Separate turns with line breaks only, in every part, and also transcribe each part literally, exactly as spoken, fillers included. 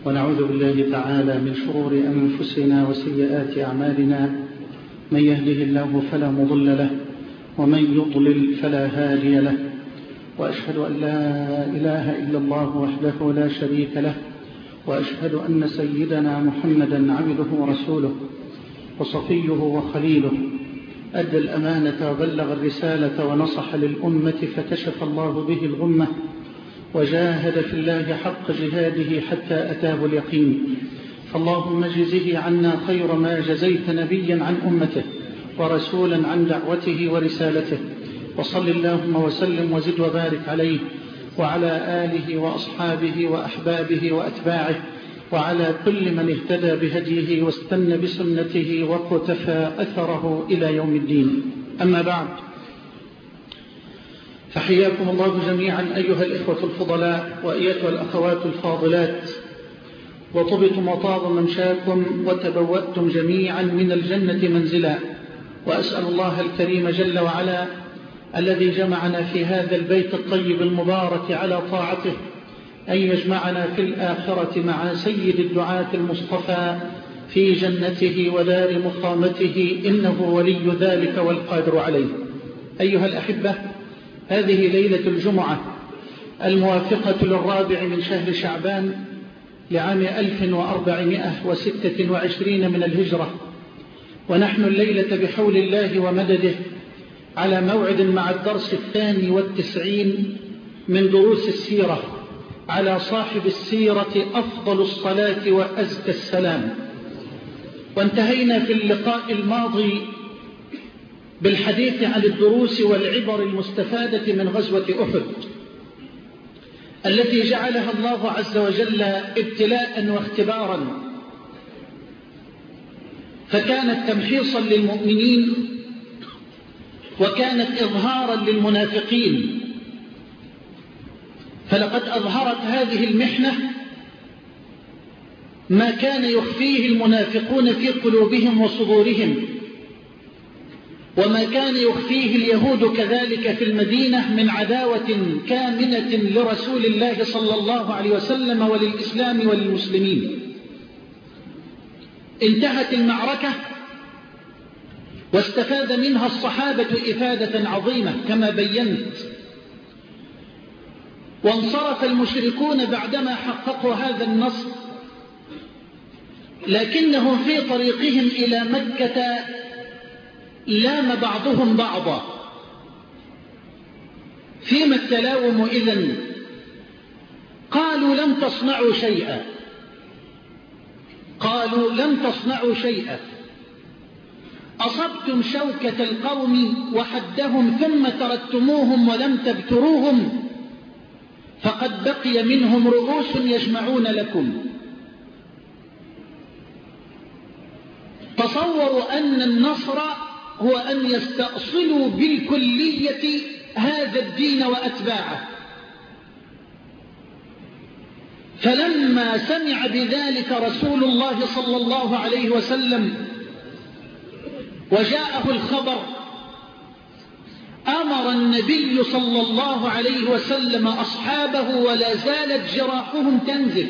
ونعوذ بالله تعالى من شرور أنفسنا وسيئات أعمالنا، من يهده الله فلا مضل له ومن يضلل فلا هادي له، وأشهد أن لا إله إلا الله وحده لا شريك له، وأشهد أن سيدنا محمدا عبده ورسوله وصفيه وخليله، أدى الأمانة وبلغ الرسالة ونصح للأمة فكشف الله به الغمة، وجاهد في الله حق جهاده حتى أتاه اليقين. فاللهم اجزه عنا خير ما جزيت نبيا عن أمته ورسولا عن دعوته ورسالته، وصل اللهم وسلم وزد وبارك عليه وعلى آله وأصحابه وأحبابه وأتباعه وعلى كل من اهتدى بهديه واستنى بسنته وقتفى أثره إلى يوم الدين. أما بعد، فحياكم الله جميعا أيها الإخوة الفضلاء وأيتها الأخوات الفاضلات، وطبتم وطاب ممشاكم وتبوأتم جميعا من الجنة منزلا، وأسأل الله الكريم جل وعلا الذي جمعنا في هذا البيت الطيب المبارك على طاعته أن يجمعنا في الآخرة مع سيد الدعاة المصطفى في جنته ودار مقامته، إنه ولي ذلك والقادر عليه. أيها الأحبة، هذه ليلة الجمعة الموافقة للرابع من شهر شعبان لعام ألف وأربعمائة وستة وعشرين من الهجرة، ونحن الليلة بحول الله ومدده على موعد مع الدرس الثاني والتسعين من دروس السيرة على صاحب السيرة أفضل الصلاة وأزكى السلام. وانتهينا في اللقاء الماضي بالحديث عن الدروس والعبر المستفادة من غزوة أحد التي جعلها الله عز وجل ابتلاء واختبارا، فكانت تمحيصا للمؤمنين وكانت إظهارا للمنافقين. فلقد أظهرت هذه المحنة ما كان يخفيه المنافقون في قلوبهم وصدورهم، وما كان يخفيه اليهود كذلك في المدينة من عداوة كامنة لرسول الله صلى الله عليه وسلم وللإسلام وللمسلمين. انتهت المعركة واستفاد منها الصحابة إفادة عظيمة كما بينت، وانصرف المشركون بعدما حققوا هذا النصر، لكنهم في طريقهم إلى مكة لام بعضهم بعضا. فيما التلاوم إذن؟ قالوا لم تصنعوا شيئا، قالوا لم تصنعوا شيئا، أصبتم شوكة القوم وحدهم ثم تركتموهم ولم تبتروهم، فقد بقي منهم رؤوس يجمعون لكم. تصوروا أن النصر هو أن يستأصلوا بالكلية هذا الدين وأتباعه. فلما سمع بذلك رسول الله صلى الله عليه وسلم وجاءه الخبر، أمر النبي صلى الله عليه وسلم أصحابه ولا زالت جراحهم تنزف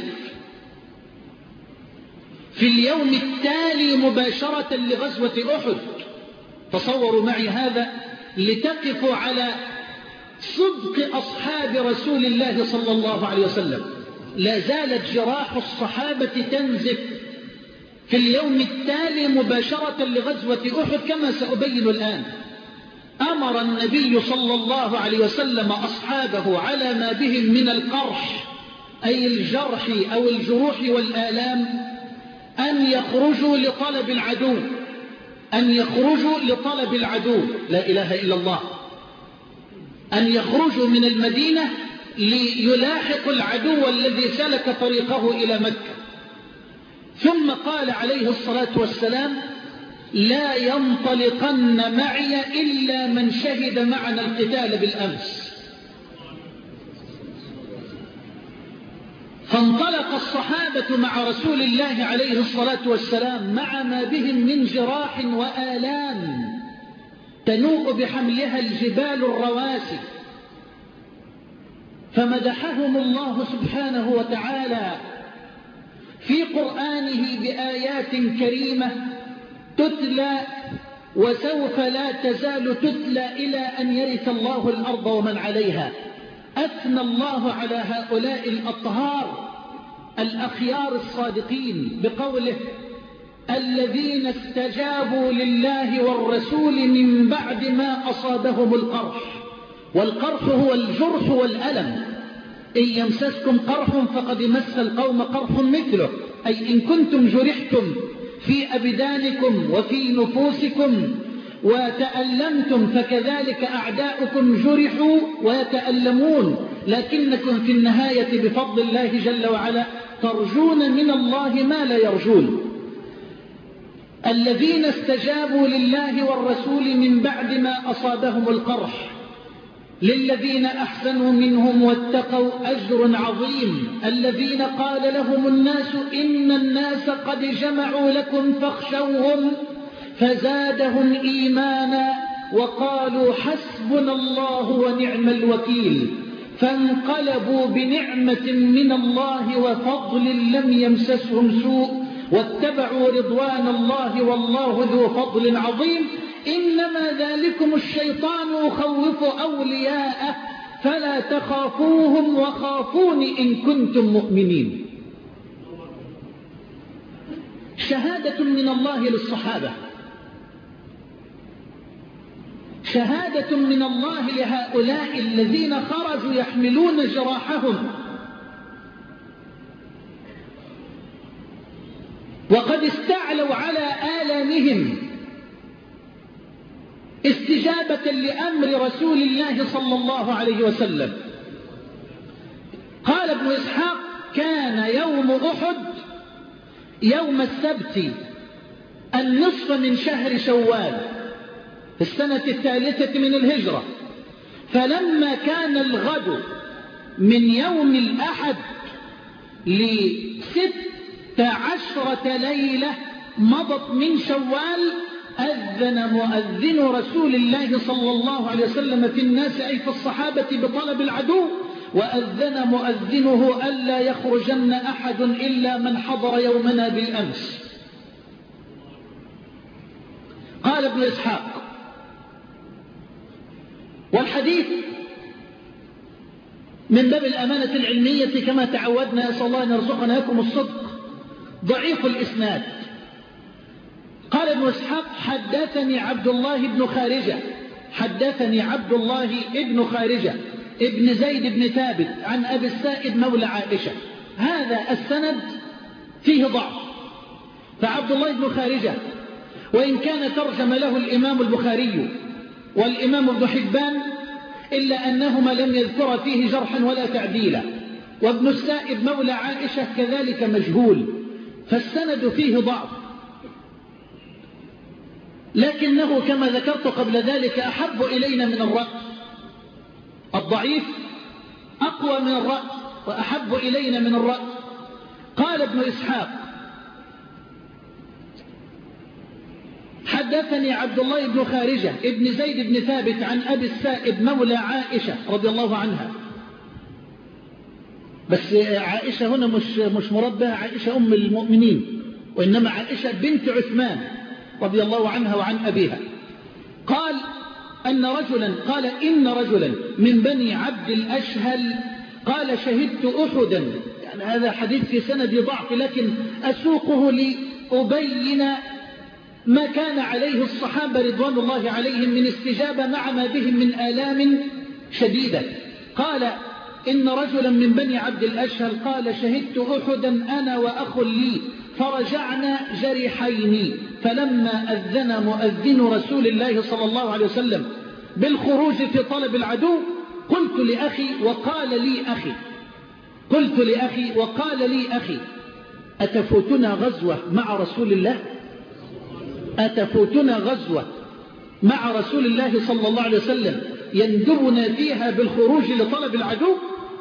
في اليوم التالي مباشرة لغزوة أحد. تصوروا معي هذا لتقفوا على صدق أصحاب رسول الله صلى الله عليه وسلم. لا زالت جراح الصحابة تنزف في اليوم التالي مباشرة لغزوة أحد كما سأبين الآن. أمر النبي صلى الله عليه وسلم أصحابه على ما بهم من القرح أي الجرح أو الجروح والآلام أن يخرجوا لطلب العدو، أن يخرجوا لطلب العدو، لا إله إلا الله، أن يخرجوا من المدينة ليلاحقوا العدو الذي سلك طريقه إلى مكة. ثم قال عليه الصلاة والسلام: لا ينطلقن معي إلا من شهد معنا القتال بالأمس. فانطلق الصحابة مع رسول الله عليه الصلاة والسلام مع ما بهم من جراح وآلام تنوء بحملها الجبال الرواسي، فمدحهم الله سبحانه وتعالى في قرآنه بآيات كريمة تتلى وسوف لا تزال تتلى إلى أن يرث الله الأرض ومن عليها. أثنى الله على هؤلاء الأطهار الأخيار الصادقين بقوله: الذين استجابوا لله والرسول من بعد ما أصابهم القرح. والقرح هو الجرح والألم. إن يمسسكم قرح فقد مس القوم قرح مثله، أي إن كنتم جرحتم في أبدانكم وفي نفوسكم وتألمتم فكذلك أعداؤكم جرحوا ويتألمون، لكنكم في النهاية بفضل الله جل وعلا ترجون من الله ما لا يرجون. الذين استجابوا لله والرسول من بعد ما أصابهم القرح للذين أحسنوا منهم واتقوا أجر عظيم. الذين قال لهم الناس إن الناس قد جمعوا لكم فاخشوهم فزادهم إيمانا وقالوا حسبنا الله ونعم الوكيل، فانقلبوا بنعمة من الله وفضل لم يمسسهم سوء واتبعوا رضوان الله والله ذو فضل عظيم. إنما ذلكم الشيطان يخوف أولياءه فلا تخافوهم وخافون إن كنتم مؤمنين. شهادة من الله للصحابة، شهادة من الله لهؤلاء الذين خرجوا يحملون جراحهم وقد استعلوا على آلامهم استجابة لأمر رسول الله صلى الله عليه وسلم. قال ابن إسحاق: كان يوم أحد يوم السبت النصف من شهر شوال في السنة الثالثة من الهجرة، فلما كان الغد من يوم الأحد لست عشرة ليلة مضت من شوال أذن مؤذن رسول الله صلى الله عليه وسلم في الناس أي في الصحابة بطلب العدو، وأذن مؤذنه ألا يخرجن أحد إلا من حضر يومنا بالأمس. قال ابن إسحاق: والحديث من باب الأمانة العلمية كما تعودنا، أسأل الله أن يرزقنا لكم الصدق، ضعيف الإسناد. قال ابن إسحاق: حدثني عبد الله بن خارجة حدثني عبد الله بن خارجة ابن زيد بن ثابت عن أبي السائب مولى عائشة. هذا السند فيه ضعف، فعبد الله بن خارجة وإن كان ترجم له الإمام البخاري والإمام ابن حبان إلا أنهما لم يذكر فيه جرحا ولا تعديلا، وابن السائب مولى عائشة كذلك مجهول، فالسند فيه ضعف، لكنه كما ذكرت قبل ذلك أحب إلينا من الرأس. الضعيف أقوى من الرأس وأحب إلينا من الرأس. قال ابن إسحاق: حدثني عبد الله بن خارجة ابن زيد بن ثابت عن أبي السائب مولى عائشة رضي الله عنها. بس عائشة هنا مش مش مراد بها عائشة أم المؤمنين، وإنما عائشة بنت عثمان رضي الله عنها وعن أبيها. قال أن رجلا قال إن رجلا من بني عبد الأشهل قال: شهدت أحدا. يعني هذا حديث في سند ضعف، لكن أسوقه لأبين ما كان عليه الصحابة رضوان الله عليهم من استجابة مع ما بهم من آلام شديدة. قال إن رجلا من بني عبد الأشهل قال: شهدت أحدا أنا وأخ لي فرجعنا جريحين، فلما أذن مؤذن رسول الله صلى الله عليه وسلم بالخروج في طلب العدو قلت لأخي وقال لي أخي قلت لأخي وقال لي أخي أتفوتنا غزوة مع رسول الله أتفوتنا غزوة مع رسول الله صلى الله عليه وسلم يندبنا فيها بالخروج لطلب العدو؟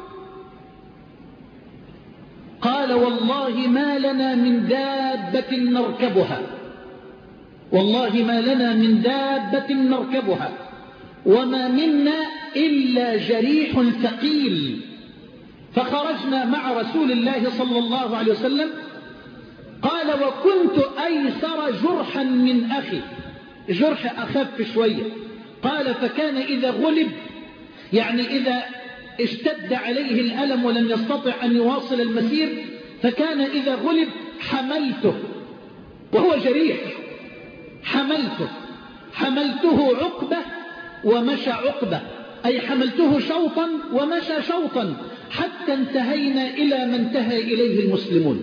قال: والله ما لنا من دابة نركبها والله ما لنا من دابة نركبها وما منا إلا جريح ثقيل. فخرجنا مع رسول الله صلى الله عليه وسلم قال وكنت أيسر جرحا من أخي، جرح أخف شوية. قال فكان إذا غلب، يعني إذا اشتد عليه الألم ولم يستطع أن يواصل المسير، فكان إذا غلب حملته وهو جريح، حملته حملته عقبة ومشى عقبة، أي حملته شوطا ومشى شوطا حتى انتهينا إلى ما انتهى إليه المسلمون.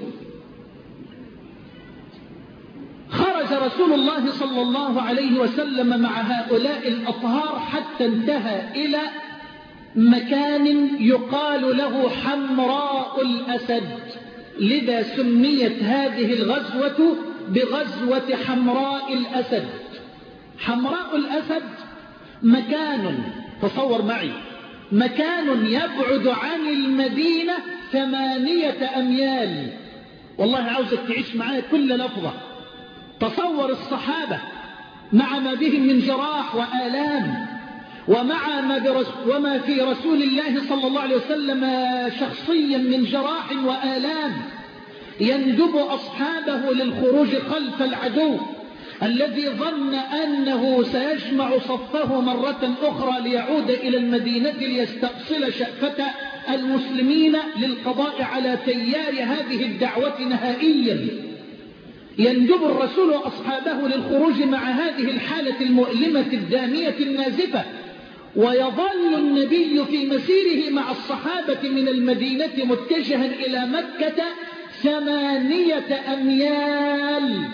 خرج رسول الله صلى الله عليه وسلم مع هؤلاء الأطهار حتى انتهى إلى مكان يقال له حمراء الأسد، لذا سميت هذه الغزوة بغزوة حمراء الأسد. حمراء الأسد مكان، تصور معي، مكان يبعد عن المدينة ثمانية أميال. والله عاوزك تعيش معايا كل لفظة. تصور الصحابة مع ما بهم من جراح وآلام، ومع ما, برس وما في رسول الله صلى الله عليه وسلم شخصيا من جراح وآلام، يندب أصحابه للخروج خلف العدو الذي ظن أنه سيجمع صفه مرة أخرى ليعود إلى المدينة ليستأصل شأفة المسلمين للقضاء على تيار هذه الدعوة نهائيا. يندب الرسول أصحابه للخروج مع هذه الحالة المؤلمة الدامية النازفة، ويظل النبي في مسيره مع الصحابة من المدينة متجها إلى مكة ثمانية أميال.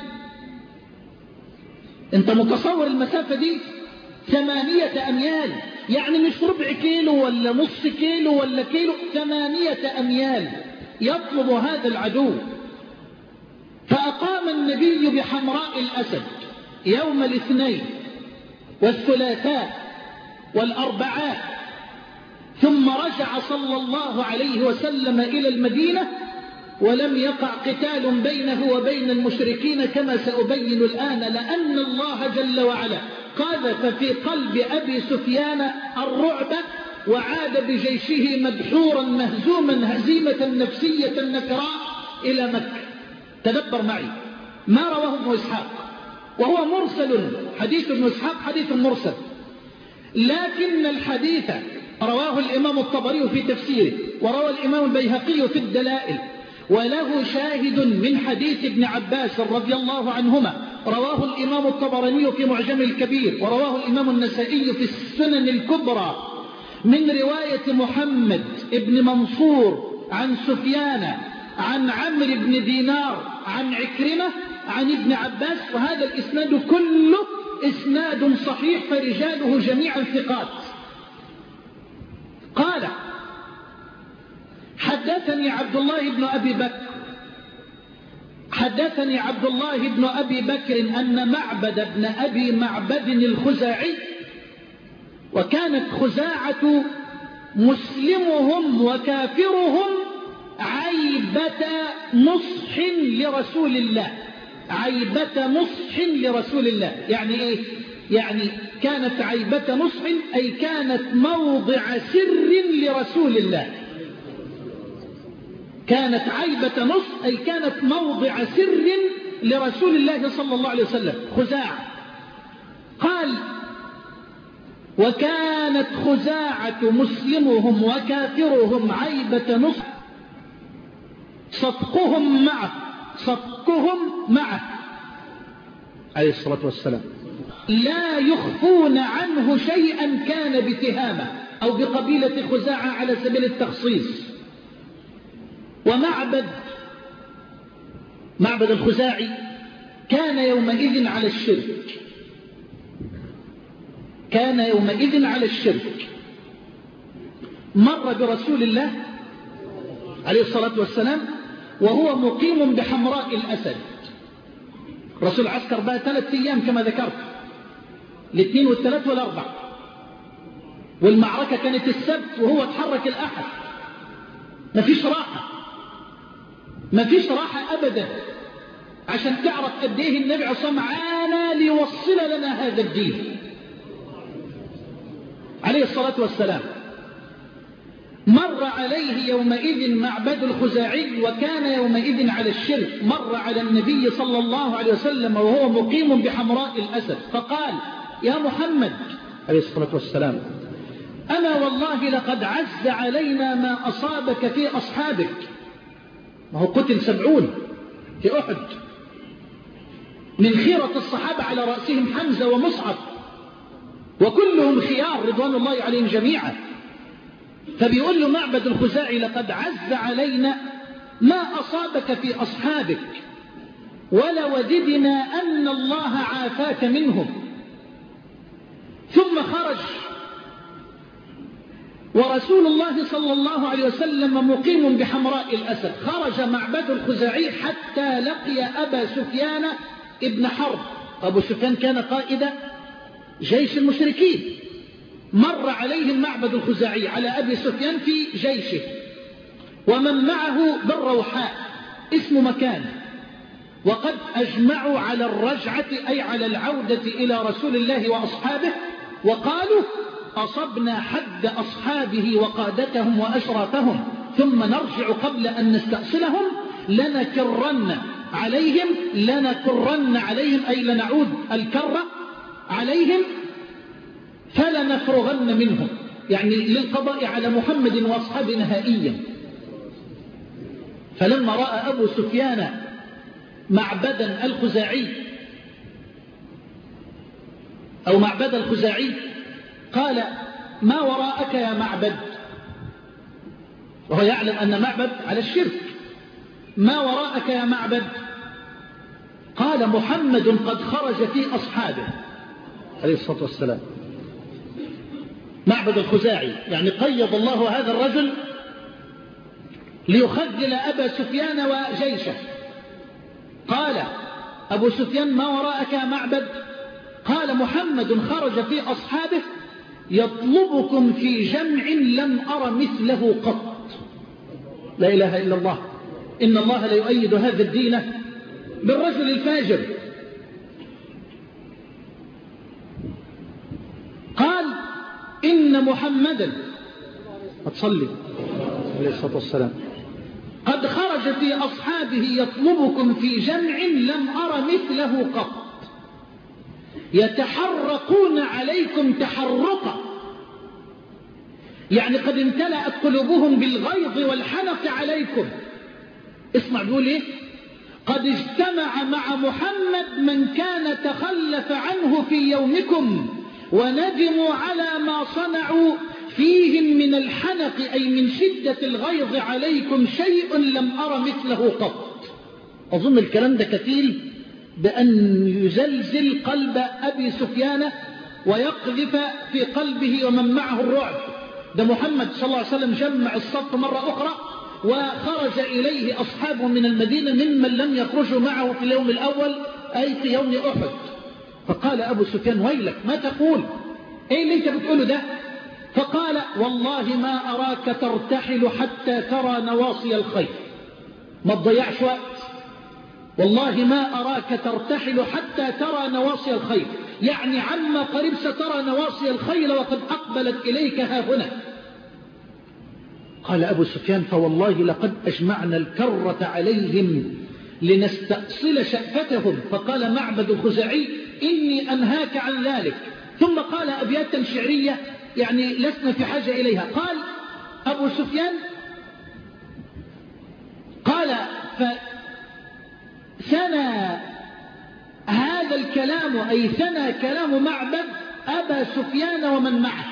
انت متصور المسافة دي؟ ثمانية أميال، يعني مش ربع كيلو ولا نص كيلو ولا كيلو، ثمانية أميال يطلب هذا العدو. فأقام النبي بحمراء الأسد يوم الاثنين والثلاثاء والأربعاء، ثم رجع صلى الله عليه وسلم إلى المدينة، ولم يقع قتال بينه وبين المشركين كما سأبين الآن، لأن الله جل وعلا قذف في قلب أبي سفيان الرعب، وعاد بجيشه مدحورا مهزوما هزيمة نفسية نكراء إلى مكة. تدبر معي ما رواه ابن إسحاق، وهو مرسل، حديث ابن إسحاق حديث مرسل، لكن الحديث رواه الإمام الطبري في تفسيره، وروى الإمام البيهقي في الدلائل، وله شاهد من حديث ابن عباس رضي الله عنهما، رواه الإمام الطبراني في معجم الكبير، ورواه الإمام النسائي في السنن الكبرى من رواية محمد ابن منصور عن سفيان عن عمرو بن دينار عن عكرمة عن ابن عباس، وهذا الإسناد كله إسناد صحيح فرجاله جميعا ثقات. قال حدثني عبد الله بن أبي بكر حدثني عبد الله بن أبي بكر أن معبد بن أبي معبد الخزاعي، وكانت خزاعة مسلمهم وكافرهم عيبة نصح لرسول الله، عيبة نصح لرسول الله. يعني إيه؟ يعني كانت عيبة نصح أي كانت موضع سر لرسول الله، كانت عيبة نصح أي كانت موضع سر لرسول الله صلى الله عليه وسلم. خزاعة قال وكانت خزاعة مسلمهم وكافرهم عيبة نصح صدقهم معه صدقهم معه عليه الصلاة والسلام، لا يخفون عنه شيئا كان بتهامة أو بقبيلة خزاعة على سبيل التخصيص. ومعبد معبد الخزاعي كان يومئذ على الشرك، كان يومئذ على الشرك. مر برسول الله عليه الصلاة والسلام وهو مقيم بحمراء الأسد. رسول عسكر بها ثلاث أيام كما ذكرت، الاثنين والثلاث والأربع، والمعركة كانت السبت وهو تحرك الأحد. ما فيش راحة، ما فيش راحة أبدا، عشان تعرف قد ايه النبي عليه الصلاة والسلام عانى ليوصل لنا هذا الدين عليه الصلاة والسلام. مر عليه يومئذ معبد الخزاعي وكان يومئذ على الشرك، مر على النبي صلى الله عليه وسلم وهو مقيم بحمراء الأسد فقال: يا محمد عليه الصلاة والسلام، أنا والله لقد عز علينا ما أصابك في أصحابك. ما هو قتل سبعون في أحد، من خيرة الصحابة على رأسهم حمزة ومصعب، وكلهم خيار رضوان الله عليهم جميعا. فبيقول له معبد الخزاعي: لقد عز علينا ما أصابك في أصحابك، ولوددنا أن الله عافاك منهم. ثم خرج ورسول الله صلى الله عليه وسلم مقيم بحمراء الأسد. خرج معبد الخزاعي حتى لقي أبا سفيان ابن حرب. أبو سفيان كان قائد جيش المشركين. مر عليهم معبد الخزاعي على أبي سفيان في جيشه ومن معه بالروحاء، اسم مكان، وقد أجمعوا على الرجعة أي على العودة إلى رسول الله وأصحابه، وقالوا: أصبنا حد أصحابه وقادتهم وأشرافهم ثم نرجع قبل أن نستأصلهم لنكرن عليهم لنكرن عليهم أي لنعود الكرة عليهم فلنفرغن منهم، يعني للقضاء على محمد وأصحابه نهائيا. فلما رأى أبو سفيان معبدا الخزاعي أو معبد الخزاعي قال: ما وراءك يا معبد؟ وهو يعلم أن معبد على الشرك. ما وراءك يا معبد؟ قال: محمد قد خرج في أصحابه عليه الصلاة والسلام. معبد الخزاعي يعني قيض الله هذا الرجل ليخذل أبا سفيان وجيشه. قال أبو سفيان: ما وراءك يا معبد؟ قال: محمد خرج في أصحابه يطلبكم في جمع لم أر مثله قط. لا إله إلا الله. إن الله لا يؤيد هذا الدين بالرجل الفاجر. قال: إن محمدا أتصلي عليه الصلاة والسلام قد خرج في أصحابه يطلبكم في جمع لم أر مثله قط، يتحرقون عليكم تحرقا، يعني قد امتلأت قلوبهم بالغيظ والحنق عليكم. اسمع بيقول ايه: قد اجتمع مع محمد من كان تخلف عنه في يومكم وندموا على ما صنعوا فيهم من الحنق أي من شدة الغيظ عليكم شيء لم أر مثله قط. أظن الكلام ده كفيل بأن يزلزل قلب أبي سفيان ويقذف في قلبه ومن معه الرعب. ده محمد صلى الله عليه وسلم جمع الصف مرة أخرى وخرج إليه أصحابه من المدينة ممن لم يخرجوا معه في اليوم الأول أي في يوم أحد. فقال أبو سفيان: ويلك، ما تقول؟ إيه اللي أنت بتقوله ده؟ فقال: والله ما أراك ترتحل حتى ترى نواصي الخيل. ما تضيعش وقت، والله ما أراك ترتحل حتى ترى نواصي الخيل، يعني عما قريب سترى نواصي الخيل وقد أقبلت إليك ها هنا. قال أبو سفيان: فوالله لقد أجمعنا الكرة عليهم لنستأصل شأفتهم. فقال معبد الخزاعي: إني أنهاك عن ذلك. ثم قال أبياتا شعرية يعني لسنا في حاجة إليها. قال أبو سفيان: قال فثنى هذا الكلام أي ثنى كلام معبد أبا سفيان ومن معه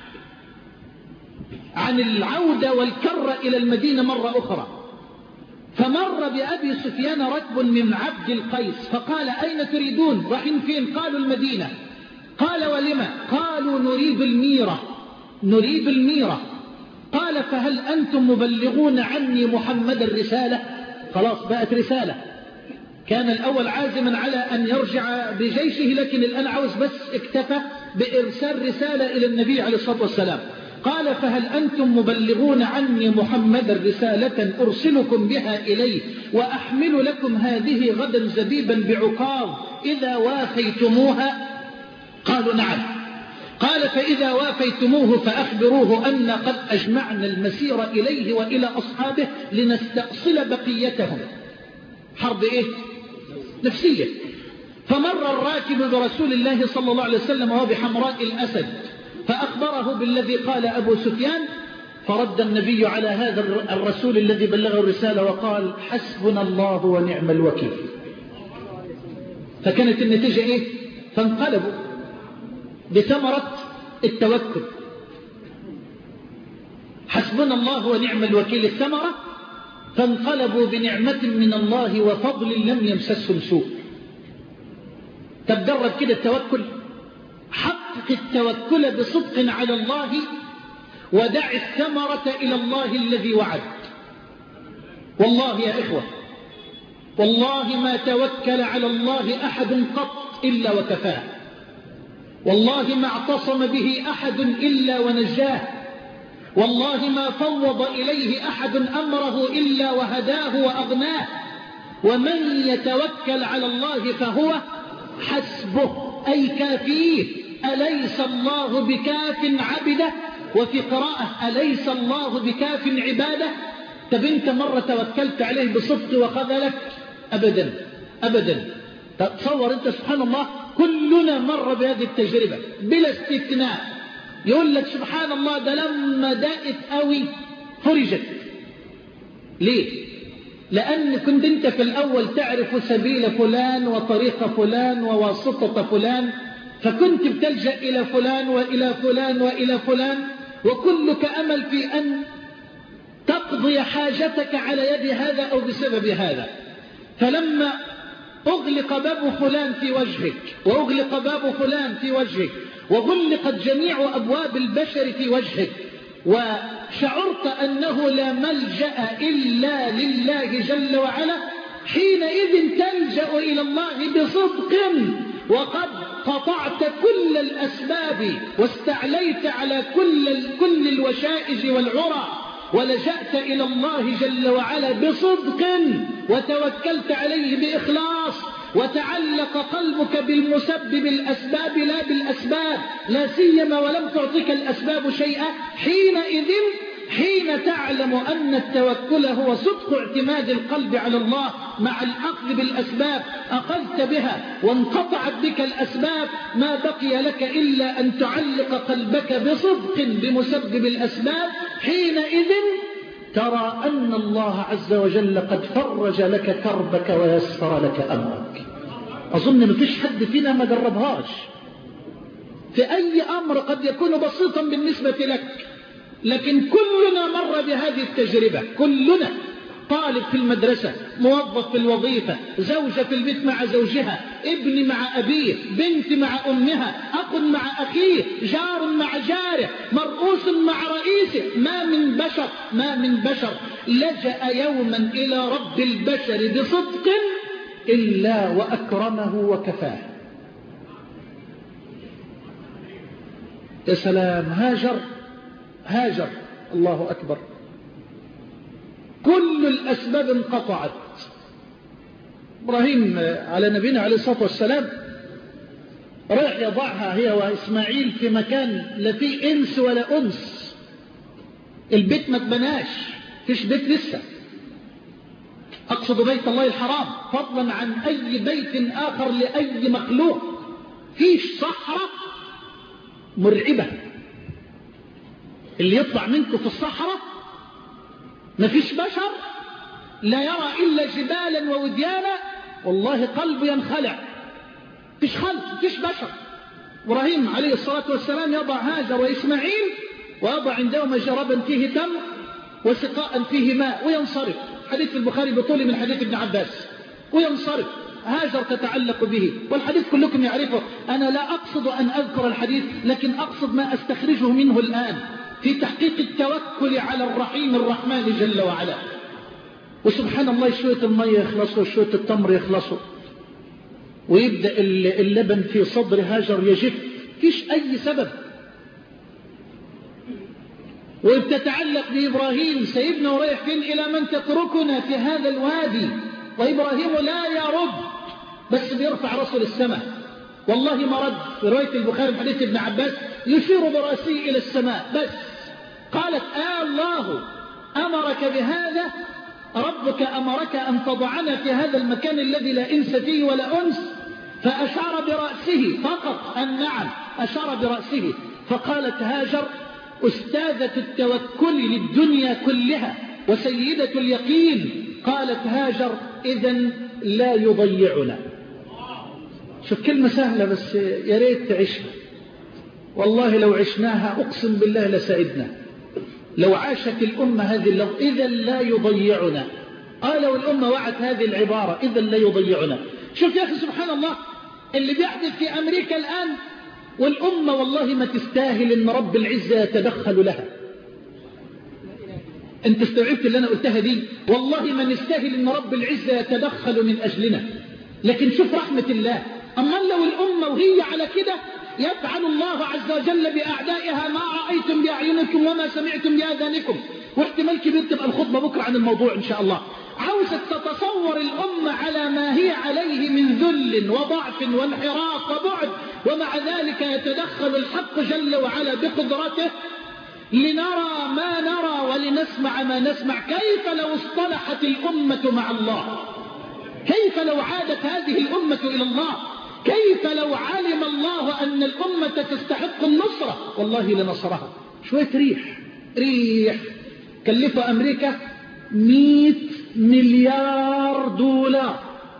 عن العودة والكرة إلى المدينة مرة أخرى. فمر بأبي سفيان ركب من عبد القيس فقال: أين تريدون؟ رايحين فين؟ قالوا: المدينة. قال: ولما؟ قالوا: نريد الميرة نريد الميرة. قال: فهل أنتم مبلغون عني محمد الرسالة؟ خلاص بقت رسالة. كان الأول عازما على أن يرجع بجيشه، لكن الآن عاوز بس اكتفى بإرسال رسالة إلى النبي عليه الصلاة والسلام. قال: فهل أنتم مبلغون عني محمد رسالة أرسلكم بها إليه وأحمل لكم هذه غدا زبيبا بعكاظ إذا وافيتموها؟ قالوا: نعم. قال فإذا وافيتموه فأخبروه أن قد أجمعنا المسير إليه وإلى أصحابه لنستأصل بقيتهم. حرب إيه؟ نفسية. فمر الراكب برسول الله صلى الله عليه وسلم وهو بحمراء الأسد فأخبره بالذي قال أبو سفيان، فرد النبي على هذا الرسول الذي بلغه الرسالة وقال حسبنا الله ونعم الوكيل. فكانت النتيجة إيه؟ فانقلبوا بثمرة التوكل. حسبنا الله ونعم الوكيل الثمرة، فانقلبوا بنعمة من الله وفضل لم يمسسهم سوء. تجرب كده التوكل، حقق التوكل بصدق على الله ودع الثمرة إلى الله الذي وعد. والله يا إخوة، والله ما توكل على الله أحد قط إلا وكفاه، والله ما اعتصم به أحد إلا ونجاه، والله ما فوض إليه أحد أمره إلا وهداه وأغناه. ومن يتوكل على الله فهو حسبه أي كافيه. أليس الله بكاف عبده؟ وفي قراءة أليس الله بكاف عباده؟ طب انت مرة توكلت عليه بصدق وخذلك؟ أبدا أبدا. تصور انت سبحان الله، كلنا مر بهذه التجربة بلا استثناء. يقول لك سبحان الله ده لما دقت قوي فرجت. ليه؟ لأن كنت انت في الأول تعرف سبيل فلان وطريق فلان وواسطة فلان، فكنت بتلجأ إلى فلان وإلى فلان وإلى فلان، وكلك أمل في أن تقضي حاجتك على يد هذا أو بسبب هذا. فلما أغلق باب فلان في وجهك، وأغلق باب فلان في وجهك، وغلقت جميع أبواب البشر في وجهك، وشعرت أنه لا ملجأ إلا لله جل وعلا، حينئذ تلجأ إلى الله بصدق، وقد قطعت كل الأسباب واستعليت على كل, كل الوشائج والعرى، ولجأت إلى الله جل وعلا بصدق، وتوكلت عليه بإخلاص، وتعلق قلبك بالمسبب الأسباب لا بالأسباب، لا سيما ولم تعطيك الأسباب شيئا. حينئذ حين تعلم أن التوكل هو صدق اعتماد القلب على الله مع الأخذ بالأسباب، أخذت بها وانقطعت بك الأسباب، ما بقي لك إلا أن تعلق قلبك بصدق بمسبب الأسباب. حينئذ ترى أن الله عز وجل قد فرج لك كربك ويسر لك أمرك. أظن مفيش حد فينا ما جربهاش في أي أمر قد يكون بسيطا بالنسبة لك، لكن كلنا مر بهذه التجربة. كلنا، طالب في المدرسة، موظف في الوظيفة، زوجة في البيت مع زوجها، ابن مع أبيه، بنت مع أمها، أخ مع أخيه، جار مع جاره، مرؤوس مع رئيسه. ما من بشر ما من بشر لجأ يوما إلى رب البشر بصدق إلا وأكرمه وكفاه. يا سلام، هاجر هاجر الله أكبر، كل الأسباب انقطعت. إبراهيم على نبينا عليه الصلاة والسلام راح يضعها هي وإسماعيل في مكان لا فيه إنس ولا أنس، البيت ما اتبناش، فيش بيت لسه، أقصد بيت الله الحرام، فضلا عن أي بيت آخر لأي مخلوق. فيش صحراء مرعبة، اللي يطلع منكم في الصحراء ما فيش بشر، لا يرى إلا جبالا ووديانا، والله قلبه ينخلع. فيش خلق، فيش بشر. إبراهيم عليه الصلاة والسلام يضع هاجر وإسماعيل، ويضع عندهما جربا فيه تمر وسقاء فيه ماء، وينصرف. حديث البخاري بطول من حديث ابن عباس، وينصرف. هاجر تتعلق به، والحديث كلكم يعرفه، أنا لا أقصد أن أذكر الحديث، لكن أقصد ما أستخرجه منه الآن في تحقيق التوكل على الرحيم الرحمن جل وعلا. وسبحان الله، شوية المية يخلصوا، شوية التمر يخلصوا، ويبدأ اللبن في صدر هاجر يجف، فيش أي سبب. وبتتعلق بإبراهيم، سيدنا ورايح فين؟ إلى من تتركنا في هذا الوادي؟ وإبراهيم لا يرد، بس بيرفع رأسه للسماء، والله ما رد. في رواية البخاري من حديث ابن عباس يشير برأسه إلى السماء بس. قالت آه الله أمرك بهذا؟ ربك أمرك أن تضعنا في هذا المكان الذي لا إنس فيه ولا أنس؟ فأشار برأسه فقط أن نعم، أشار برأسه. فقالت هاجر أستاذة التوكل للدنيا كلها وسيدة اليقين، قالت هاجر إذن لا يضيعنا. شوف كلمة سهلة بس يا ريت تعيشها، والله لو عشناها أقسم بالله لسعدنا. لو عاشت الأمة هذه اللفظ إذن لا يضيعنا، قال لو الأمة وعت هذه العبارة إذن لا يضيعنا. شوف يا أخي سبحان الله اللي بيحدث في أمريكا الآن، والأمة والله ما تستاهل أن رب العزة يتدخل لها. أنت استوعبت اللي أنا قلتها دي؟ والله ما نستاهل أن رب العزة يتدخل من أجلنا، لكن شوف رحمة الله. أما لو الأمة وهي على كده يفعل الله عز وجل بأعدائها ما رأيتم بأعينكم وما سمعتم بآذانكم. واحتمال كبير تبقى الخطبة بكرة عن الموضوع إن شاء الله. عاوزة تتصور الأمة على ما هي عليه من ذل وضعف وانحراف وبعد، ومع ذلك يتدخل الحق جل وعلا بقدرته لنرى ما نرى ولنسمع ما نسمع. كيف لو اصطلحت الأمة مع الله؟ كيف لو عادت هذه الأمة إلى الله؟ كيف لو علم الله أن الأمة تستحق النصرة؟ والله لنصرها. شوية ريح ريح كلفوا أمريكا مئة مليار دولار.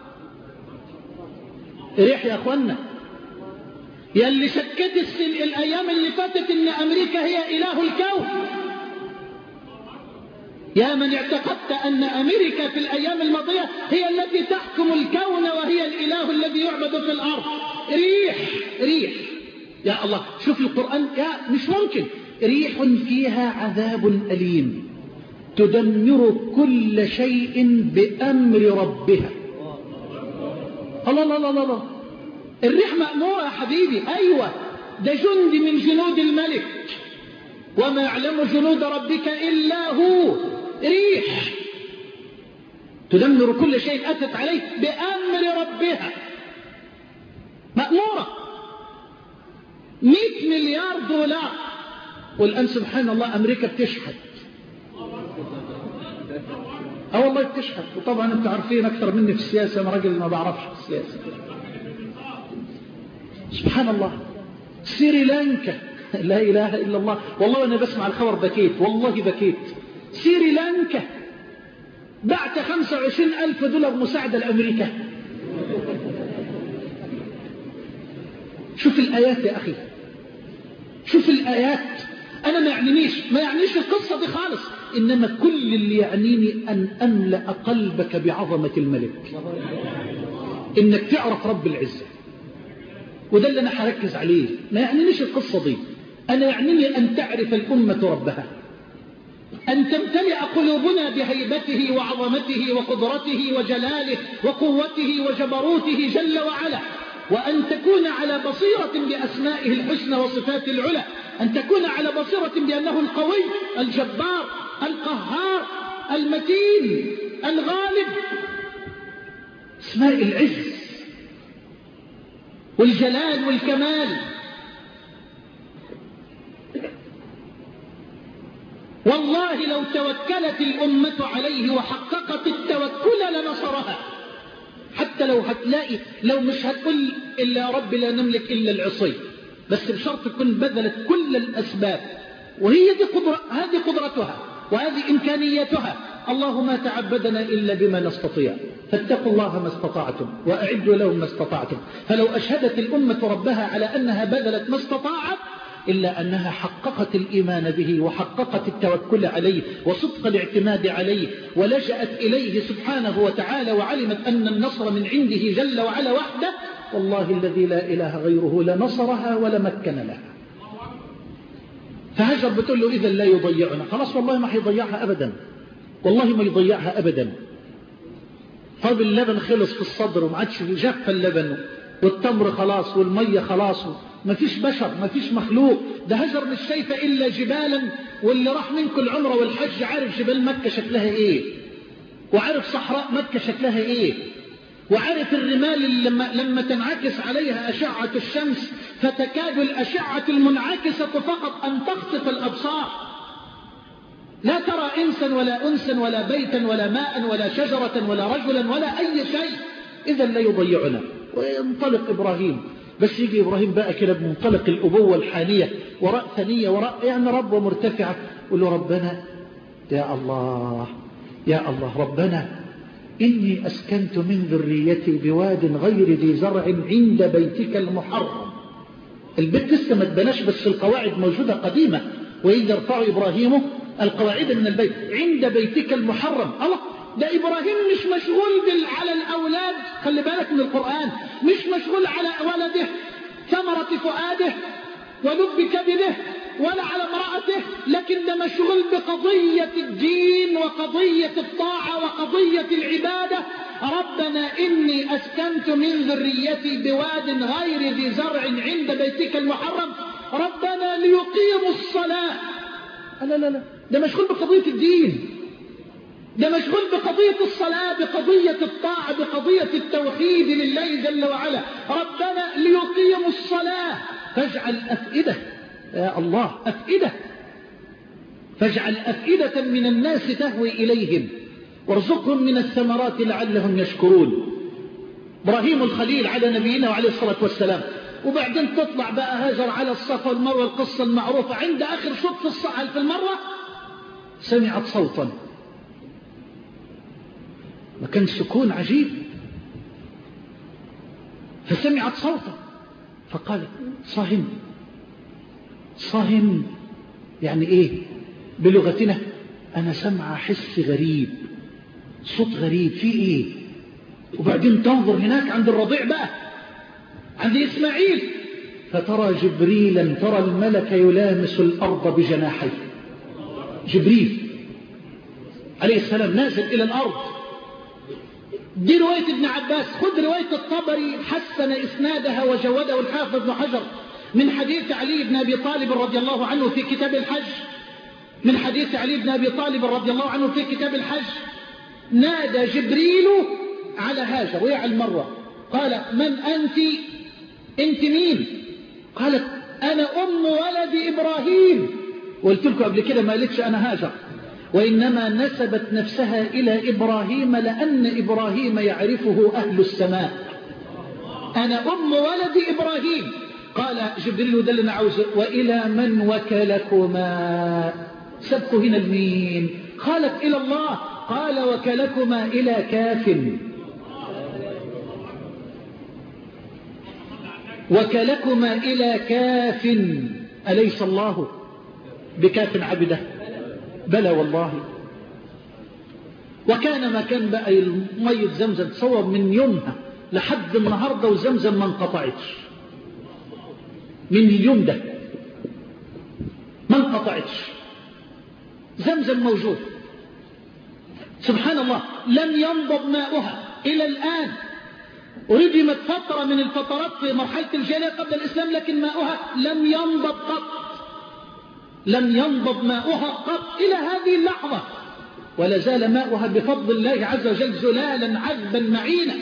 ريح يا أخوانا. يلي شكت السن الأيام اللي فاتت إن أمريكا هي إله الكون، يا من اعتقدت أن أمريكا في الأيام الماضية هي التي تحكم الكون وهي الإله الذي يعبد في الأرض. ريح ريح يا الله. شوف القرآن يا مش ممكن. ريح فيها عذاب أليم تدمر كل شيء بأمر ربها. الله الله الله الله. الريح مأمورة يا حبيبي. أيوة ده جند من جنود الملك، وما يعلم جنود ربك إلا هو. ريح تدمر كل شيء أتت عليه بأمر ربها، مأمورة. مئة مليار دولار. والآن سبحان الله أمريكا بتشحت. اه والله بتشحت. وطبعا انتوا عارفين أكثر مني في السياسة، أنا راجل ما بعرفش في السياسة. سبحان الله. سريلانكا لا إله إلا الله. والله أنا بسمع الخبر بكيت، والله بكيت. سريلانكا بعت خمسة وعشرين ألف دولار مساعدة لأمريكا. شوف الآيات يا أخي، شوف الآيات. أنا ما يعنينيش ما يعنيش القصة دي خالص، إنما كل اللي يعنيني أن أملأ قلبك بعظمة الملك، إنك تعرف رب العزة، وده اللي أنا هركز عليه. ما يعنينيش القصة دي، أنا يعنيني أن تعرف الأمة ربها، أن تمتلئ قلوبنا بهيبته وعظمته وقدرته وجلاله وقوته وجبروته جل وعلا، وأن تكون على بصيرة بأسمائه الحسنى وصفاته العلى، أن تكون على بصيرة بأنه القوي الجبار القهار المتين الغالب. اسماء العز والجلال والكمال. والله لو توكلت الأمة عليه وحققت التوكل لنصرها. حتى لو هتلاقي لو مش هتقول إلا يا رب لا نملك إلا العصي، بس بشرط تكون بذلت كل الأسباب، وهي دي قدرة، هذه قدرتها وهذه إمكانياتها. الله ما تعبدنا إلا بما نستطيع، فاتقوا الله ما استطعتم وأعدوا لهم ما استطعتم. فلو أشهدت الأمة ربها على أنها بذلت ما استطاعت، إلا أنها حققت الإيمان به وحققت التوكل عليه وصدق الاعتماد عليه، ولجأت إليه سبحانه وتعالى، وعلمت أن النصر من عنده جل وعلا وحده. والله الذي لا إله غيره لنصرها ولمكن لها. فهجر بتقول له إذا لا يضيعنا. خلاص والله ما هيضيعها أبدا، والله ما يضيعها أبدا. طب اللبن خلص في الصدر وما عادش جف اللبن، والتمر خلاص والمية خلاص، ما فيش بشر ما فيش مخلوق. ده هجر مش شايفة إلا جبالا، واللي راح منكم العمرة والحج عارف جبال مكة شكلها إيه، وعارف صحراء مكة شكلها إيه، وعرف الرمال اللي لما, لما تنعكس عليها أشعة الشمس فتكاد الأشعة المنعكسة فقط أن تخطف الأبصار، لا ترى إنسا ولا أنسا ولا بيتا ولا ماء ولا شجرة ولا رجلا ولا أي شيء، إذا لا يضيعنا. وينطلق إبراهيم، بس يجي إبراهيم بقى كده بمنطلق الأبوة الحانية، وراء ثنية، وراء يعني ربوة مرتفعة، يقول له ربنا يا الله يا الله ربنا إني أسكنت من ذريتي بواد غير ذي زرع عند بيتك المحرم. البيت لسه ما اتبناش بس القواعد موجودة قديمة، وإذ يرفع إبراهيم القواعد من البيت عند بيتك المحرم. الله، ده إبراهيم مش مشغول بال... على الأولاد، خلي بالك من القرآن، مش مشغول على ولده ثمرة فؤاده ولب كبده ولا على امرأته، لكن ده مشغول بقضية الدين وقضية الطاعة وقضية العبادة. ربنا إني أسكنت من ذريتي بواد غير ذي زرع عند بيتك المحرم ربنا ليقيموا الصلاة. لا لا لا، ده مشغول بقضية الدين، ده مشغول بقضية الصلاة، بقضية الطاعة، بقضية التوحيد لله جل وعلا. ربنا ليقيموا الصلاة فاجعل أفئدة، يا الله أفئدة، فاجعل أفئدة من الناس تهوي إليهم وارزقهم من الثمرات لعلهم يشكرون. إبراهيم الخليل على نبينا وعليه الصلاة والسلام. وبعدين تطلع بقى هاجر على الصفا والمروة، القصة المعروفة. عند آخر شوط في الصعل في المرة سمعت صوتا، وكان سكون عجيب، فسمعت صوتا فقالت صاهم. صاهم يعني ايه بلغتنا؟ انا سمع حس غريب، صوت غريب، في ايه؟ وبعدين تنظر هناك عند الرضيع بقى، عند إسماعيل، فترى جبريلا، ترى الملك يلامس الأرض بجناحيه. جبريل عليه السلام نازل إلى الأرض. دي رواية ابن عباس. خذ رواية الطبري حسن إسنادها وجوده الحافظ ابن حجر من حديث علي بن أبي طالب رضي الله عنه في كتاب الحج، من حديث علي بن أبي طالب رضي الله عنه في كتاب الحج. نادى جبريل على هاجر وهي على المروة، قال من أنت؟ أنت مين؟ قالت أنا أم ولد إبراهيم. قلت لكم قبل كده ما قالتش أنا هاجر، وإنما نسبت نفسها إلى إبراهيم لأن إبراهيم يعرفه أهل السماء. أنا أم ولد إبراهيم. قال جبريل دلنا عوزه وإلى من وكلكما؟ سبكوا هنا المين؟ قالت إلى الله. قال وكلكما إلى كاف، وكلكما إلى كاف، أليس الله بكاف عبده؟ بلى والله. وكان ما كان بقى مية زمزم تصور من يومها لحد النهاردة وزمزم ما انقطعتش، من اليوم ده ما انقطعتش، زمزم موجود سبحان الله، لم ينضب ماؤها إلى الآن. ورجمت فترة من الفترات في مرحلة الجاهلية قبل الإسلام، لكن ماؤها لم ينضب قط، لم ينضب ماؤها قط إلى هذه اللحظة، ولا زال ماؤها بفضل الله عز وجل زلالا عذبا معينا.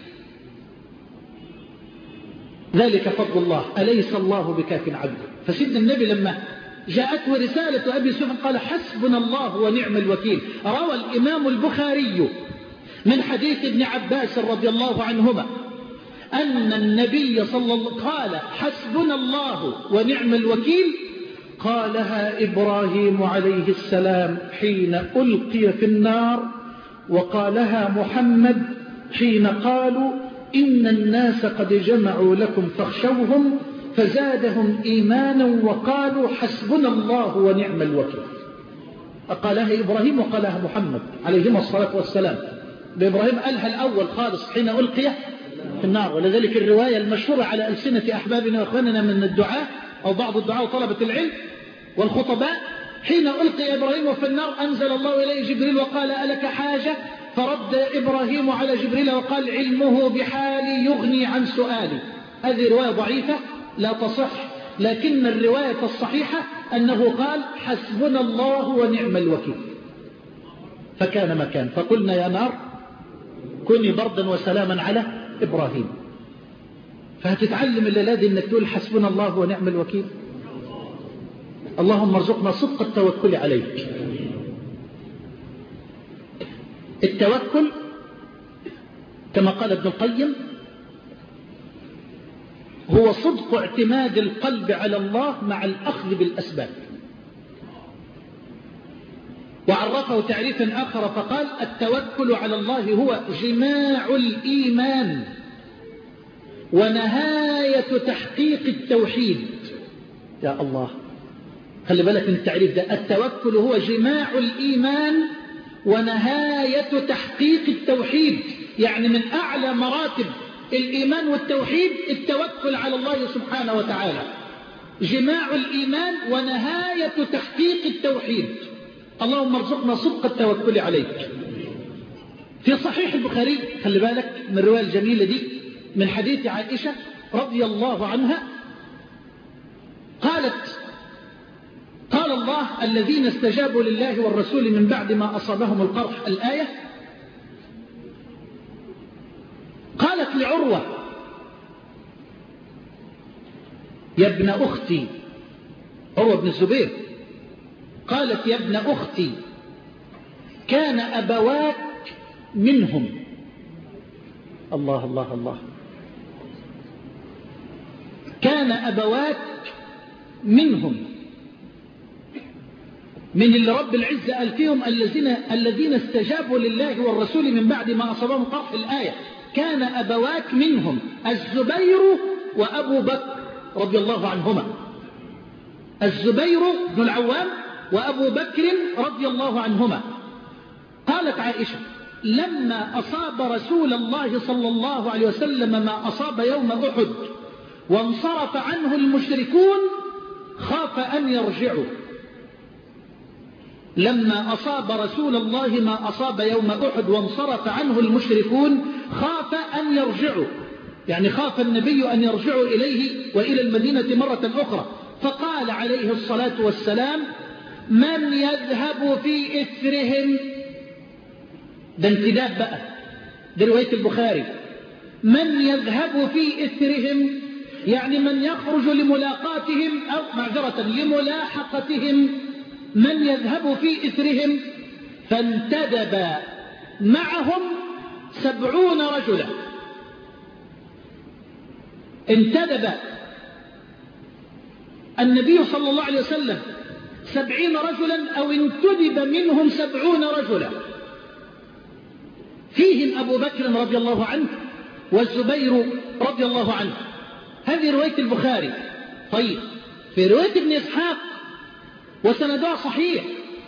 ذلك فضل الله، أليس الله بكاف عبده؟ فسيدنا النبي لما جاءته رسالة أبي سفيان قال حسبنا الله ونعم الوكيل. روى الإمام البخاري من حديث ابن عباس رضي الله عنهما أن النبي صلى الله عليه وسلم قال حسبنا الله ونعم الوكيل، قالها إبراهيم عليه السلام حين ألقي في النار، وقالها محمد حين قالوا إن الناس قد جمعوا لكم فاخشوهم فزادهم إيمانا وقالوا حسبنا الله ونعم الوكيل. قالها إبراهيم وقالها محمد عليهما الصلاة والسلام. بإبراهيم قالها الأول خالص حين ألقي في النار، ولذلك الرواية المشهورة على ألسنة أحبابنا وأخواننا من الدعاء أو بعض الدعاء وطلبة العلم والخطباء، حين ألقي إبراهيم في النار أنزل الله إليه جبريل وقال ألك حاجة؟ فرد إبراهيم على جبريل وقال علمه بحالي يغني عن سؤالي. هذه رواية ضعيفة لا تصح، لكن الرواية الصحيحة أنه قال حسبنا الله ونعم الوكيل. فكان مكان، فقلنا يا نار كوني بردا وسلاما على إبراهيم. فهتتعلم الليلة دي انك تقول حسبنا الله ونعم الوكيل. اللهم ارزقنا صدق التوكل عليك. التوكل كما قال ابن القيم هو صدق اعتماد القلب على الله مع الأخذ بالأسباب. وعرفه تعريفا آخر فقال التوكل على الله هو جماع الإيمان ونهاية تحقيق التوحيد. يا الله، خلي بالك من التعريف ده. التوكل هو جماع الإيمان ونهاية تحقيق التوحيد، يعني من أعلى مراتب الإيمان والتوحيد التوكل على الله سبحانه وتعالى. جماع الإيمان ونهاية تحقيق التوحيد. اللهم ارزقنا صدق التوكل عليك. في صحيح البخاري خلي بالك من الرواية الجميلة دي من حديث عائشة رضي الله عنها قالت قال الله الذين استجابوا لله والرسول من بعد ما أصابهم القرح، الآية. قالت لعروة يا ابن أختي، عروة بن الزبير، قالت يا ابن أختي كان أبواك منهم. الله الله الله. كان أبواك منهم، من اللي رب العزة قال فيهم الذين الذين استجابوا لله والرسول من بعد ما أصابهم قرح، الآية. كان أبواك منهم الزبير وأبو بكر رضي الله عنهما. الزبير بن العوام وأبو بكر رضي الله عنهما. قالت عائشة لما أصاب رسول الله صلى الله عليه وسلم ما أصاب يوم أحد وانصرف عنه المشركون خاف أن يرجعوا. لما أصاب رسول الله ما أصاب يوم أحد وانصرف عنه المشركون خاف أن يرجعوا، يعني خاف النبي أن يرجعوا إليه وإلى المدينة مرة أخرى. فقال عليه الصلاة والسلام من يذهب في إثرهم. ده انتداب بقى، ده رواية البخاري. من يذهب في إثرهم يعني من يخرج لملاقاتهم أو معذرة لملاحقتهم. من يذهب في إثرهم فانتدب معهم سبعون رجلا. انتدب النبي صلى الله عليه وسلم سبعين رجلا أو انتدب منهم سبعون رجلا، فيهم أبو بكر رضي الله عنه والزبير رضي الله عنه. هذه رواية البخاري. طيب في رواية ابن إسحاق وسندها صحيح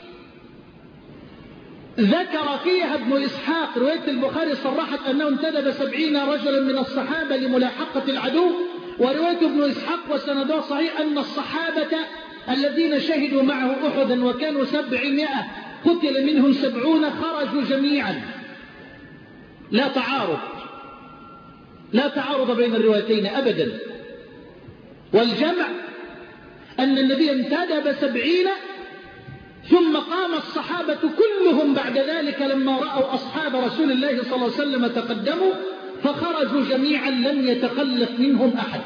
ذكر فيها ابن إسحاق رواية البخاري صرحت أنه انتدب سبعين رجلا من الصحابة لملاحقة العدو، ورواية ابن إسحاق وسندها صحيح أن الصحابة الذين شهدوا معه أحدا وكانوا سبعمائة قتل منهم سبعون خرجوا جميعا. لا تعارض، لا تعارض بين الروايتين أبدا. والجمع أن النبي انتدب سبعين ثم قام الصحابة كلهم بعد ذلك لما رأوا أصحاب رسول الله صلى الله عليه وسلم تقدموا فخرجوا جميعا لم يتخلف منهم أحد.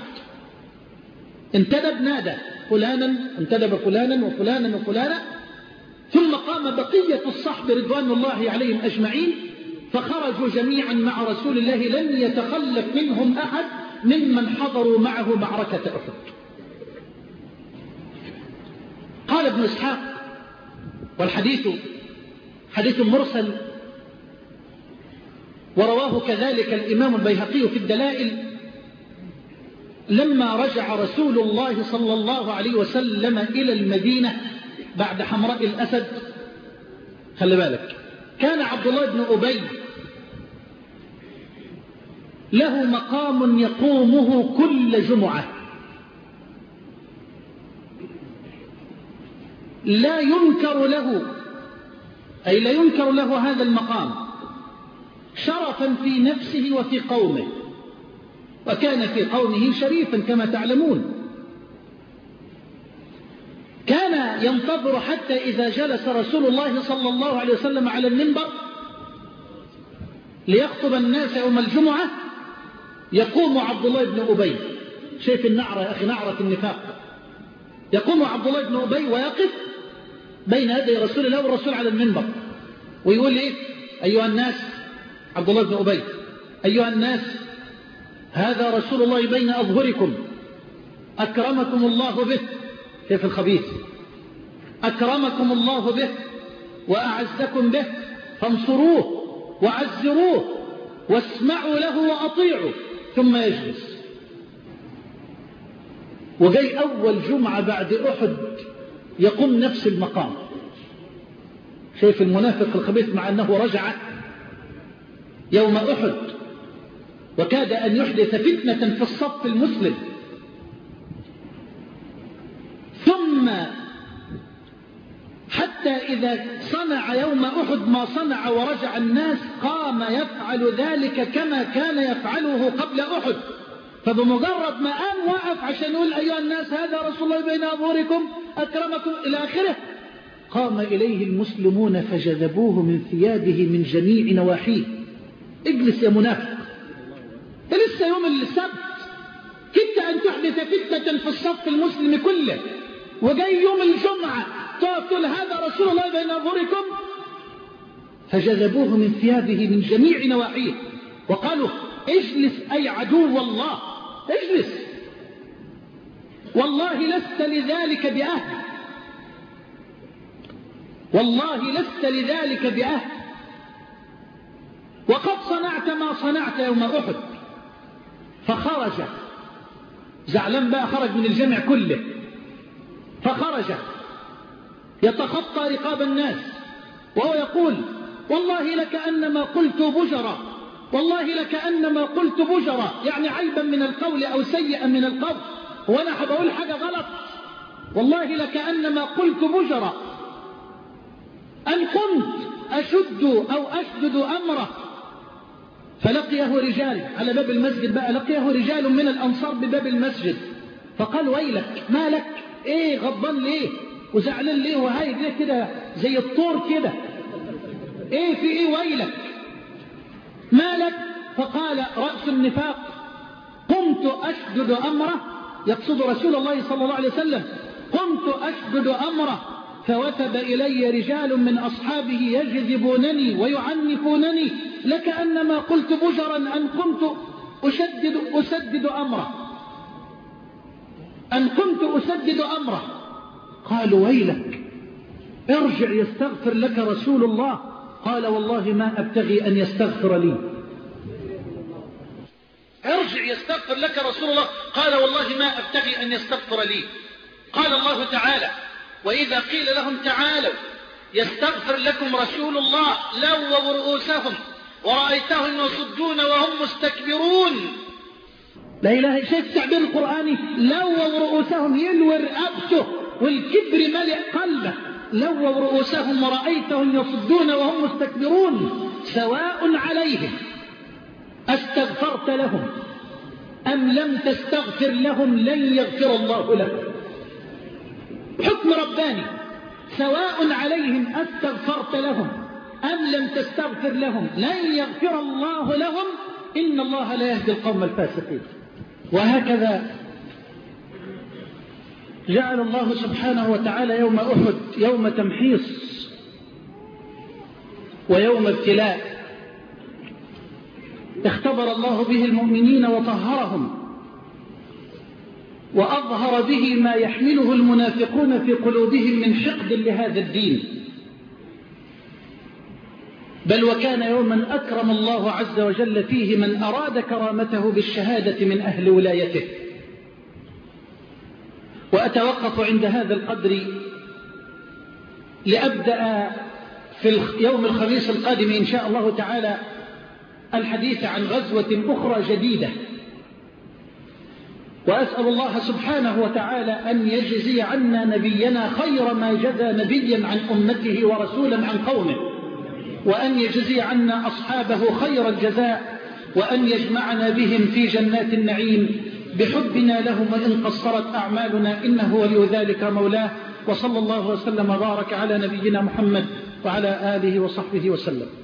انتدب نادى فلانا، انتدب فلانا وفلانا وفلانا، ثم قام بقية الصحب رضوان الله عليهم أجمعين فخرجوا جميعا مع رسول الله لم يتخلف منهم أحد ممن حضروا معه معركة أحد. قال ابن إسحاق والحديث حديث مرسل ورواه كذلك الإمام البيهقي في الدلائل لما رجع رسول الله صلى الله عليه وسلم إلى المدينة بعد حمراء الأسد. خلي بالك كان عبد الله بن أبي له مقام يقومه كل جمعة لا ينكر له، أي لا ينكر له هذا المقام شرفا في نفسه وفي قومه، وكان في قومه شريفا كما تعلمون. كان ينتظر حتى إذا جلس رسول الله صلى الله عليه وسلم على المنبر ليخطب الناس يوم الجمعة يقوم عبد الله بن أبي، شايف النعرة يا أخي، نعرة النفاق. يقوم عبد الله بن أبي ويقف بين يدي رسول الله والرسول على المنبر ويقول إيه؟ أيها الناس، عبد الله بن أبي، أيها الناس، هذا رسول الله بين أظهركم أكرمكم الله به، كيف الخبيث، أكرمكم الله به وأعزكم به، فانصروه وعزروه واسمعوا له وأطيعوا. ثم يجلس. وجاي أول جمعة بعد أحد يقوم نفس المقام. شايف المنافق الخبيث، مع أنه رجع يوم أحد وكاد أن يحدث فتنة في الصف المسلم، ثم حتى إذا صنع يوم أحد ما صنع ورجع الناس قام يفعل ذلك كما كان يفعله قبل أحد. فبمجرد ما قام وقف عشان يقول أيها الناس هذا رسول الله بين أظهركم أكرمكم إلى آخره، قام إليه المسلمون فجذبوه من ثيابه من جميع نواحيه. اجلس يا منافق، لسه يوم السبت كدت أن تحدث فتنة في الصف المسلم كله، وجاي يوم الجمعة تقف تقول هذا رسول الله بين أظهركم. فجذبوه من ثيابه من جميع نواحيه وقالوا اجلس أي عدو الله، اجلس، والله لست لذلك بأهل، والله لست لذلك بأهل، وقد صنعت ما صنعت يوم أحد. فخرج زعلان بقى، خرج من الجمع كله، فخرج يتخطى رقاب الناس وهو يقول والله لكأنما قلت بجرا، والله لكأنما قلت بجرا، يعني عيبا من القول أو سيئا من القول، وأنا حبقول حاجة غلط، والله لكأنما قلت بجرا، أن كنت أشد أو أشدد أمره. فلقيه رجال على باب المسجد بقى، لقيه رجال من الأنصار بباب المسجد فقال ويلك، ما لك، ايه غضبان ليه وزعلان ليه وهايج ليه كده زي الطور كده، ايه في ايه ويلك، ما لك؟ فقال رأس النفاق قمت أشدد أمره، يقصد رسول الله صلى الله عليه وسلم، قمت أشدد أمره فوثب إلي رجال من أصحابه يجذبونني ويعنفونني لكأنما قلت بجرا أن كنت أشدد, أسدد أمره أن كنت أسدد أمره. قالوا ويلك، ارجع يستغفر لك رسول الله. قال والله ما أبتغي أن يستغفر لي. ارجع يستغفر لك رسول الله. قال والله ما أبتغي أن يستغفر لي. قال الله تعالى وإذا قيل لهم تعالوا يستغفر لكم رسول الله لووا رؤوسهم ورأيتهم يصدون وهم مستكبرون. لا إله إلا شيء التعبير القرآني، لووا رؤوسهم، يلوي رقبته والكبر ملئ قلبه، لووا رؤوسهم ورأيتهم يصدون وهم مستكبرون سواء عليهم أستغفرت لهم أم لم تستغفر لهم لن يغفر الله لهم. حكم رباني، سواء عليهم أستغفرت لهم أم لم تستغفر لهم لن يغفر الله لهم، إن الله لا يهدي القوم الفاسقين. وهكذا جعل الله سبحانه وتعالى يوم أحد يوم تمحيص ويوم ابتلاء، اختبر الله به المؤمنين وطهرهم، وأظهر به ما يحمله المنافقون في قلوبهم من حقد لهذا الدين. بل وكان يوما أكرم الله عز وجل فيه من أراد كرامته بالشهادة من أهل ولايته. وأتوقف عند هذا القدر لأبدأ في يوم الخميس القادم إن شاء الله تعالى الحديث عن غزوة أخرى جديدة، وأسأل الله سبحانه وتعالى أن يجزي عنا نبينا خير ما جزى نبيا عن أمته ورسولا عن قومه، وأن يجزي عنا أصحابه خير الجزاء، وأن يجمعنا بهم في جنات النعيم بحبنا لهم وإن قصرت أعمالنا، إنه ولي ذلك مولاه. وصلى الله وسلم وبارك على نبينا محمد وعلى آله وصحبه وسلم.